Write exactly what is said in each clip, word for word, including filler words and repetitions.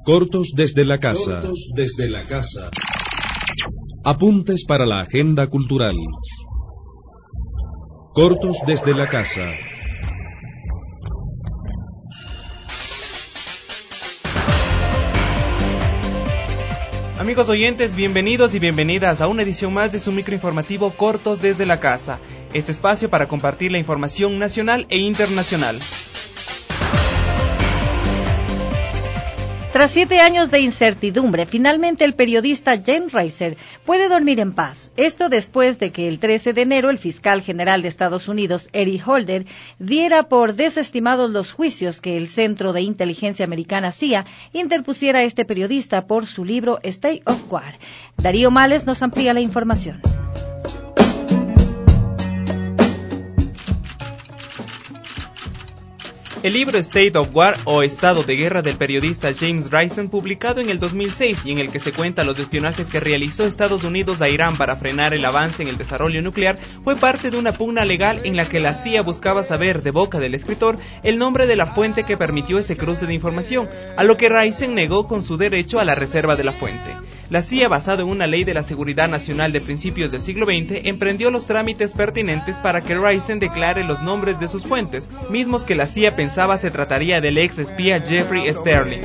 Cortos desde la casa. Cortos desde la casa. Apuntes para la agenda cultural. Cortos desde la casa. Amigos oyentes, bienvenidos y bienvenidas a una edición más de su microinformativo Cortos desde la casa, este espacio para compartir la información nacional e internacional. Tras siete años de incertidumbre, finalmente el periodista James Reiser puede dormir en paz. Esto después de que el trece de enero el fiscal general de Estados Unidos, Eric Holder, diera por desestimados los juicios que el Centro de Inteligencia Americana C I A interpusiera a este periodista por su libro State of War. Darío Males nos amplía la información. El libro State of War o Estado de Guerra del periodista James Reiser, publicado en el dos mil seis y en el que se cuenta los espionajes que realizó Estados Unidos a Irán para frenar el avance en el desarrollo nuclear, fue parte de una pugna legal en la que la C I A buscaba saber de boca del escritor el nombre de la fuente que permitió ese cruce de información, a lo que Reiser negó con su derecho a la reserva de la fuente. La C I A, basado en una ley de la seguridad nacional de principios del siglo veinte, emprendió los trámites pertinentes para que Reiser declare los nombres de sus fuentes, mismos que la C I A pensaba se trataría del ex espía Jeffrey Sterling.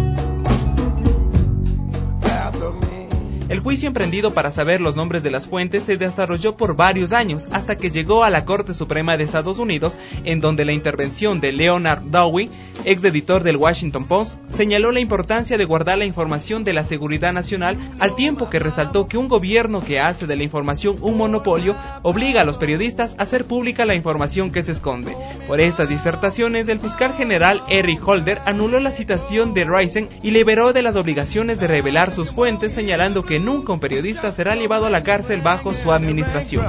El juicio emprendido para saber los nombres de las fuentes se desarrolló por varios años, hasta que llegó a la Corte Suprema de Estados Unidos, en donde la intervención de Leonard Dewey, ex editor del Washington Post, señaló la importancia de guardar la información de la seguridad nacional, al tiempo que resaltó que un gobierno que hace de la información un monopolio obliga a los periodistas a hacer pública la información que se esconde. Por estas disertaciones, el fiscal general Eric Holder anuló la citación de Reiser y liberó de las obligaciones de revelar sus fuentes, señalando que nunca un periodista será llevado a la cárcel bajo su administración.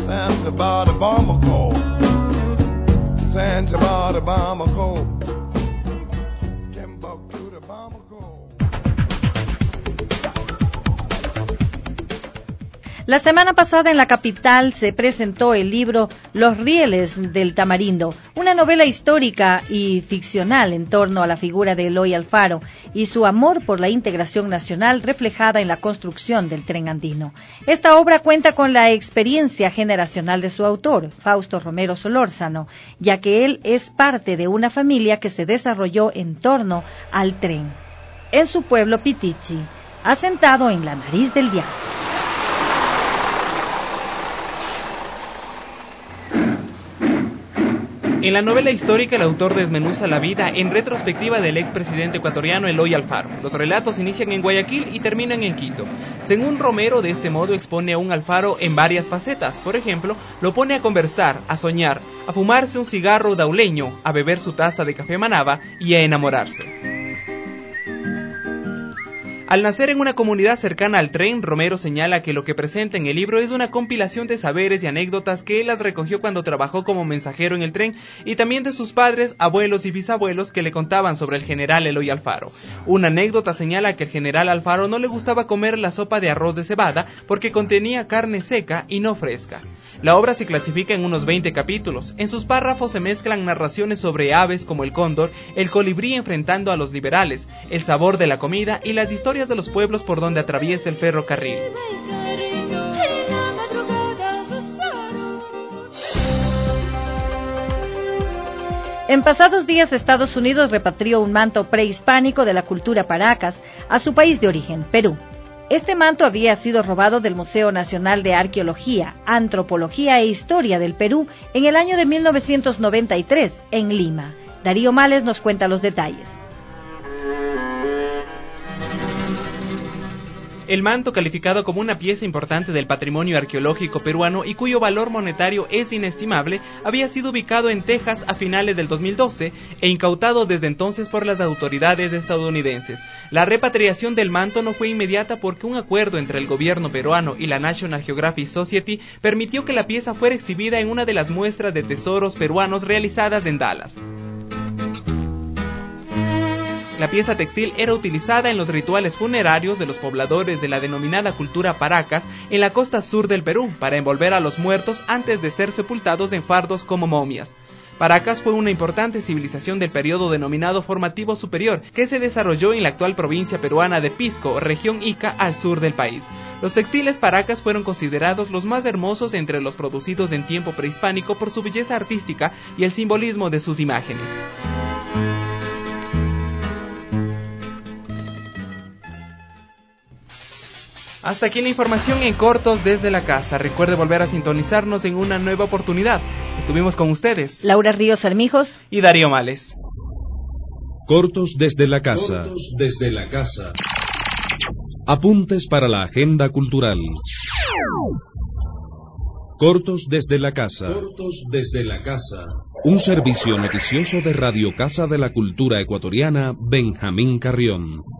La semana pasada en la capital se presentó el libro Los Rieles del Tamarindo, una novela histórica y ficcional en torno a la figura de Eloy Alfaro y su amor por la integración nacional reflejada en la construcción del tren andino. Esta obra cuenta con la experiencia generacional de su autor, Fausto Romero Solórzano, ya que él es parte de una familia que se desarrolló en torno al tren, en su pueblo Pitichi, asentado en la nariz del diablo. En la novela histórica, el autor desmenuza la vida en retrospectiva del expresidente ecuatoriano Eloy Alfaro. Los relatos inician en Guayaquil y terminan en Quito. Según Romero, de este modo expone a un Alfaro en varias facetas. Por ejemplo, lo pone a conversar, a soñar, a fumarse un cigarro dauleño, a beber su taza de café Manaba y a enamorarse. Al nacer en una comunidad cercana al tren, Romero señala que lo que presenta en el libro es una compilación de saberes y anécdotas que él las recogió cuando trabajó como mensajero en el tren, y también de sus padres, abuelos y bisabuelos que le contaban sobre el general Eloy Alfaro. Una anécdota señala que el general Alfaro no le gustaba comer la sopa de arroz de cebada porque contenía carne seca y no fresca. La obra se clasifica en unos veinte capítulos. En sus párrafos se mezclan narraciones sobre aves como el cóndor, el colibrí enfrentando a los liberales, el sabor de la comida y las historias de los pueblos por donde atraviesa el ferrocarril. En pasados días, Estados Unidos repatrió un manto prehispánico de la cultura Paracas a su país de origen, Perú. Este manto había sido robado del Museo Nacional de Arqueología, Antropología e Historia del Perú en el año de mil novecientos noventa y tres, en Lima. Darío Males nos cuenta los detalles. El manto, calificado como una pieza importante del patrimonio arqueológico peruano y cuyo valor monetario es inestimable, había sido ubicado en Texas a finales del dos mil doce e incautado desde entonces por las autoridades estadounidenses. La repatriación del manto no fue inmediata porque un acuerdo entre el gobierno peruano y la National Geographic Society permitió que la pieza fuera exhibida en una de las muestras de tesoros peruanos realizadas en Dallas. La pieza textil era utilizada en los rituales funerarios de los pobladores de la denominada cultura Paracas en la costa sur del Perú para envolver a los muertos antes de ser sepultados en fardos como momias. Paracas fue una importante civilización del periodo denominado Formativo Superior, que se desarrolló en la actual provincia peruana de Pisco, región Ica, al sur del país. Los textiles Paracas fueron considerados los más hermosos entre los producidos en tiempo prehispánico por su belleza artística y el simbolismo de sus imágenes. Hasta aquí la información en Cortos desde la Casa. Recuerde volver a sintonizarnos en una nueva oportunidad. Estuvimos con ustedes Laura Ríos Armijos y Darío Males. Cortos desde la Casa. Cortos desde la Casa. Apuntes para la agenda cultural. Cortos desde la Casa. Cortos desde la Casa. Un servicio noticioso de Radio Casa de la Cultura Ecuatoriana, Benjamín Carrión.